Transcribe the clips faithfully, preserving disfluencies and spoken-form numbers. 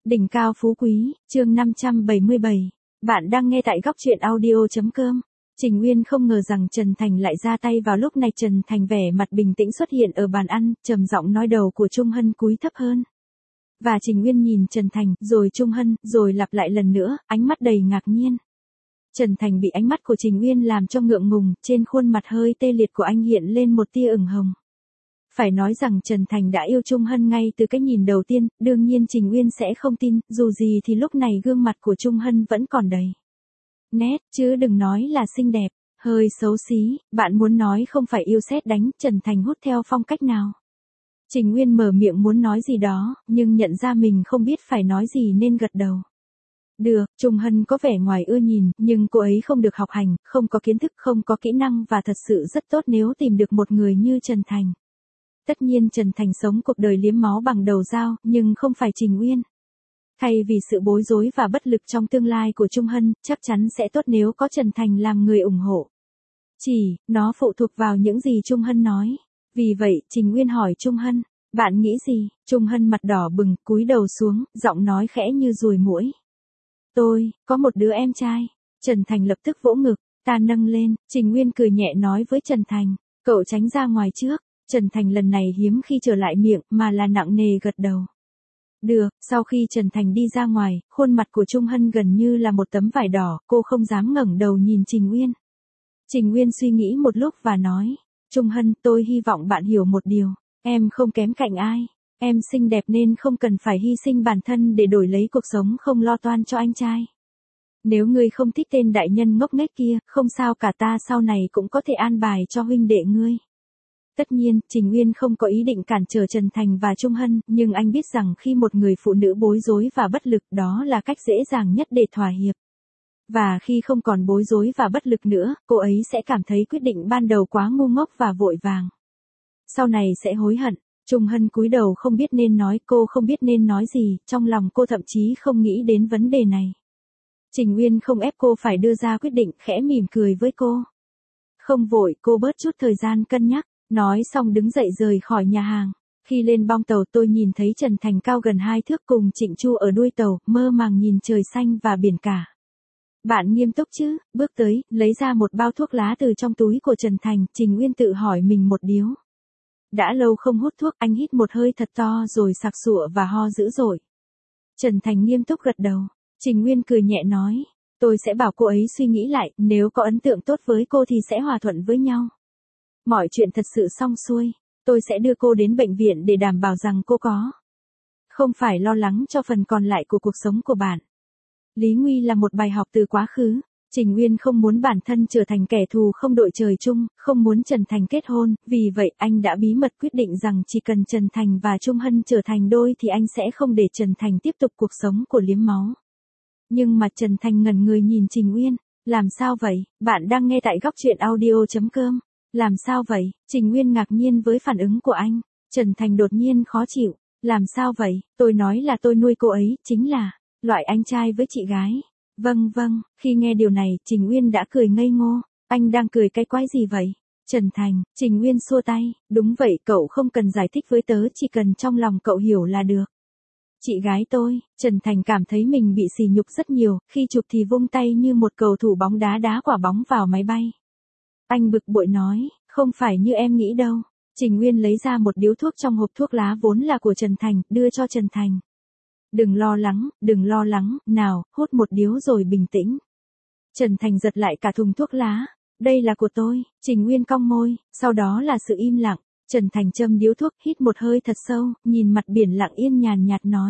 Đỉnh cao phú quý, chương năm trăm bảy mươi bảy. Bạn đang nghe tại góc truyện audio.com. Trình Uyên không ngờ rằng Trần Thành lại ra tay vào lúc này. Trần Thành vẻ mặt bình tĩnh xuất hiện ở bàn ăn, trầm giọng nói đầu của Trung Hân cúi thấp hơn. Và Trình Uyên nhìn Trần Thành, rồi Trung Hân, rồi lặp lại lần nữa, ánh mắt đầy ngạc nhiên. Trần Thành bị ánh mắt của Trình Uyên làm cho ngượng ngùng, trên khuôn mặt hơi tê liệt của anh hiện lên một tia ửng hồng. Phải nói rằng Trần Thành đã yêu Trung Hân ngay từ cái nhìn đầu tiên, đương nhiên Trình Uyên sẽ không tin, dù gì thì lúc này gương mặt của Trung Hân vẫn còn đầy nét, chứ đừng nói là xinh đẹp, hơi xấu xí. Bạn muốn nói không phải yêu sét đánh, Trần Thành hút theo phong cách nào? Trình Uyên mở miệng muốn nói gì đó, nhưng nhận ra mình không biết phải nói gì nên gật đầu. Được, Trung Hân có vẻ ngoài ưa nhìn, nhưng cô ấy không được học hành, không có kiến thức, không có kỹ năng và thật sự rất tốt nếu tìm được một người như Trần Thành. Tất nhiên Trần Thành sống cuộc đời liếm máu bằng đầu dao, nhưng không phải Trình Uyên. Thay vì sự bối rối và bất lực trong tương lai của Trung Hân, chắc chắn sẽ tốt nếu có Trần Thành làm người ủng hộ. Chỉ, nó phụ thuộc vào những gì Trung Hân nói. Vì vậy, Trình Uyên hỏi Trung Hân, bạn nghĩ gì? Trung Hân mặt đỏ bừng, cúi đầu xuống, giọng nói khẽ như ruồi muỗi. Tôi, có một đứa em trai. Trần Thành lập tức vỗ ngực, ta nâng lên. Trình Uyên cười nhẹ nói với Trần Thành, cậu tránh ra ngoài trước. Trần Thành lần này hiếm khi trở lại miệng, mà là nặng nề gật đầu. Được, sau khi Trần Thành đi ra ngoài, khuôn mặt của Trung Hân gần như là một tấm vải đỏ, cô không dám ngẩng đầu nhìn Trình Uyên. Trình Uyên suy nghĩ một lúc và nói, Trung Hân, tôi hy vọng bạn hiểu một điều, em không kém cạnh ai, em xinh đẹp nên không cần phải hy sinh bản thân để đổi lấy cuộc sống không lo toan cho anh trai. Nếu ngươi không thích tên đại nhân ngốc nghếch kia, không sao cả, ta sau này cũng có thể an bài cho huynh đệ ngươi. Tất nhiên, Trình Uyên không có ý định cản trở Trần Thành và Trung Hân, nhưng anh biết rằng khi một người phụ nữ bối rối và bất lực, đó là cách dễ dàng nhất để thỏa hiệp. Và khi không còn bối rối và bất lực nữa, cô ấy sẽ cảm thấy quyết định ban đầu quá ngu ngốc và vội vàng. Sau này sẽ hối hận. Trung Hân cúi đầu không biết nên nói, cô không biết nên nói gì, trong lòng cô thậm chí không nghĩ đến vấn đề này. Trình Uyên không ép cô phải đưa ra quyết định, khẽ mỉm cười với cô. Không vội, cô bớt chút thời gian cân nhắc. Nói xong đứng dậy rời khỏi nhà hàng. Khi lên bong tàu tôi nhìn thấy Trần Thành cao gần hai thước cùng Trịnh Chu ở đuôi tàu, mơ màng nhìn trời xanh và biển cả. Bạn nghiêm túc chứ? Bước tới, lấy ra một bao thuốc lá từ trong túi của Trần Thành, Trình Uyên tự hỏi mình một điếu. Đã lâu không hút thuốc, anh hít một hơi thật to rồi sặc sụa và ho dữ dội. Trần Thành nghiêm túc gật đầu. Trình Uyên cười nhẹ nói, tôi sẽ bảo cô ấy suy nghĩ lại, nếu có ấn tượng tốt với cô thì sẽ hòa thuận với nhau. Mọi chuyện thật sự xong xuôi, tôi sẽ đưa cô đến bệnh viện để đảm bảo rằng cô có không phải lo lắng cho phần còn lại của cuộc sống của bạn. Lý nguy là một bài học từ quá khứ. Trình Uyên không muốn bản thân trở thành kẻ thù không đội trời chung, không muốn Trần Thành kết hôn, vì vậy anh đã bí mật quyết định rằng chỉ cần Trần Thành và Trung Hân trở thành đôi thì anh sẽ không để Trần Thành tiếp tục cuộc sống của liếm máu. Nhưng mà Trần Thành ngẩn người nhìn Trình Uyên, làm sao vậy? Bạn đang nghe tại góc truyện audio.com. Làm sao vậy? Trình Uyên ngạc nhiên với phản ứng của anh. Trần Thành đột nhiên khó chịu. Làm sao vậy? Tôi nói là tôi nuôi cô ấy, chính là loại anh trai với chị gái. Vâng vâng, khi nghe điều này, Trình Uyên đã cười ngây ngô. Anh đang cười cái quái gì vậy? Trần Thành, Trình Uyên xua tay. Đúng vậy, cậu không cần giải thích với tớ, chỉ cần trong lòng cậu hiểu là được. Chị gái tôi. Trần Thành cảm thấy mình bị sỉ nhục rất nhiều, khi chụp thì vung tay như một cầu thủ bóng đá đá quả bóng vào máy bay. Anh bực bội nói, không phải như em nghĩ đâu. Trình Uyên lấy ra một điếu thuốc trong hộp thuốc lá vốn là của Trần Thành, đưa cho Trần Thành. Đừng lo lắng, đừng lo lắng, nào, hút một điếu rồi bình tĩnh. Trần Thành giật lại cả thùng thuốc lá. Đây là của tôi. Trình Uyên cong môi, sau đó là sự im lặng. Trần Thành châm điếu thuốc, hít một hơi thật sâu, nhìn mặt biển lặng yên nhàn nhạt nói.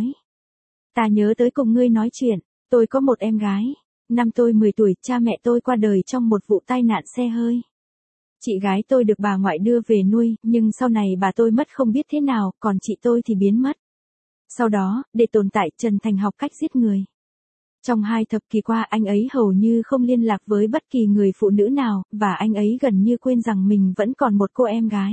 Ta nhớ tới cùng ngươi nói chuyện, tôi có một em gái. Năm tôi mười tuổi, cha mẹ tôi qua đời trong một vụ tai nạn xe hơi. Chị gái tôi được bà ngoại đưa về nuôi, nhưng sau này bà tôi mất không biết thế nào, còn chị tôi thì biến mất. Sau đó, để tồn tại, Trần Thành học cách giết người. Trong hai thập kỷ qua anh ấy hầu như không liên lạc với bất kỳ người phụ nữ nào, và anh ấy gần như quên rằng mình vẫn còn một cô em gái.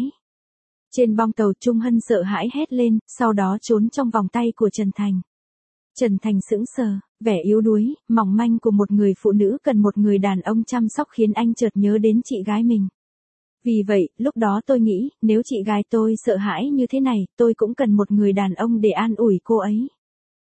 Trên bong tàu Trung Hân sợ hãi hét lên, sau đó trốn trong vòng tay của Trần Thành. Trần Thành sững sờ, vẻ yếu đuối, mỏng manh của một người phụ nữ cần một người đàn ông chăm sóc khiến anh chợt nhớ đến chị gái mình. Vì vậy, lúc đó tôi nghĩ, nếu chị gái tôi sợ hãi như thế này, tôi cũng cần một người đàn ông để an ủi cô ấy.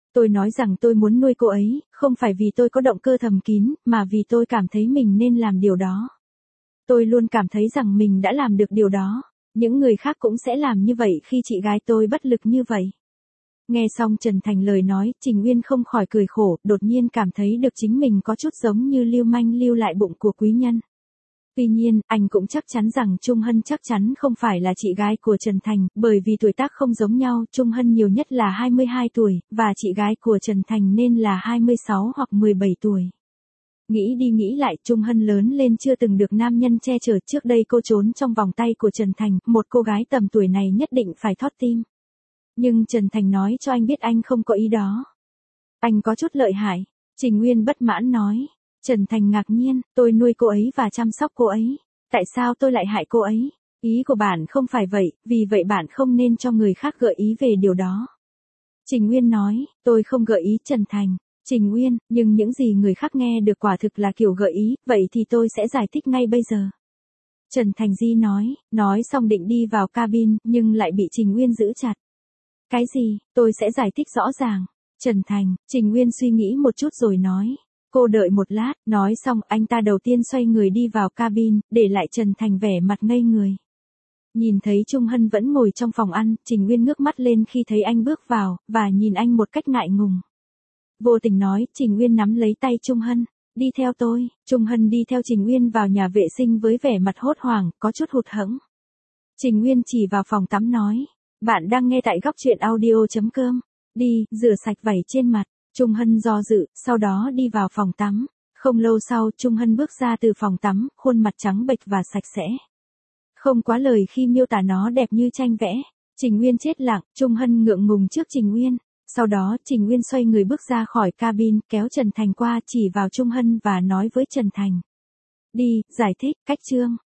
Tôi nói rằng tôi muốn nuôi cô ấy, không phải vì tôi có động cơ thầm kín, mà vì tôi cảm thấy mình nên làm điều đó. Tôi luôn cảm thấy rằng mình đã làm được điều đó. Những người khác cũng sẽ làm như vậy khi chị gái tôi bất lực như vậy. Nghe xong Trần Thành lời nói, Trình Uyên không khỏi cười khổ, đột nhiên cảm thấy được chính mình có chút giống như lưu manh lưu lại bụng của quý nhân. Tuy nhiên, anh cũng chắc chắn rằng Trung Hân chắc chắn không phải là chị gái của Trần Thành, bởi vì tuổi tác không giống nhau, Trung Hân nhiều nhất là hai mươi hai tuổi, và chị gái của Trần Thành nên là hai mươi sáu hoặc mười bảy tuổi. Nghĩ đi nghĩ lại, Trung Hân lớn lên chưa từng được nam nhân che chở, trước đây cô trốn trong vòng tay của Trần Thành, một cô gái tầm tuổi này nhất định phải thót tim. Nhưng Trần Thành nói cho anh biết anh không có ý đó. Anh có chút lợi hại. Trình Nguyên bất mãn nói. Trần Thành ngạc nhiên, tôi nuôi cô ấy và chăm sóc cô ấy. Tại sao tôi lại hại cô ấy? Ý của bạn không phải vậy, vì vậy bạn không nên cho người khác gợi ý về điều đó. Trình Nguyên nói, tôi không gợi ý Trần Thành. Trình Nguyên, nhưng những gì người khác nghe được quả thực là kiểu gợi ý, vậy thì tôi sẽ giải thích ngay bây giờ. Trần Thành Di nói, nói xong định đi vào cabin, nhưng lại bị Trình Nguyên giữ chặt. Cái gì, tôi sẽ giải thích rõ ràng. Trần Thành, Trình Nguyên suy nghĩ một chút rồi nói. Cô đợi một lát, nói xong anh ta đầu tiên xoay người đi vào cabin, để lại Trần Thành vẻ mặt ngây người. Nhìn thấy Trung Hân vẫn ngồi trong phòng ăn, Trình Nguyên ngước mắt lên khi thấy anh bước vào, và nhìn anh một cách ngại ngùng. Vô tình nói, Trình Nguyên nắm lấy tay Trung Hân, đi theo tôi. Trung Hân đi theo Trình Nguyên vào nhà vệ sinh với vẻ mặt hốt hoảng, có chút hụt hẫng. Trình Nguyên chỉ vào phòng tắm nói, bạn đang nghe tại góc truyện audio chấm com. Đi, rửa sạch vảy trên mặt. Trung Hân do dự, sau đó đi vào phòng tắm. Không lâu sau, Trung Hân bước ra từ phòng tắm, khuôn mặt trắng bệch và sạch sẽ. Không quá lời khi miêu tả nó đẹp như tranh vẽ. Trình Nguyên chết lặng, Trung Hân ngượng ngùng trước Trình Nguyên. Sau đó, Trình Nguyên xoay người bước ra khỏi cabin, kéo Trần Thành qua chỉ vào Trung Hân và nói với Trần Thành. Đi, giải thích, cách chương.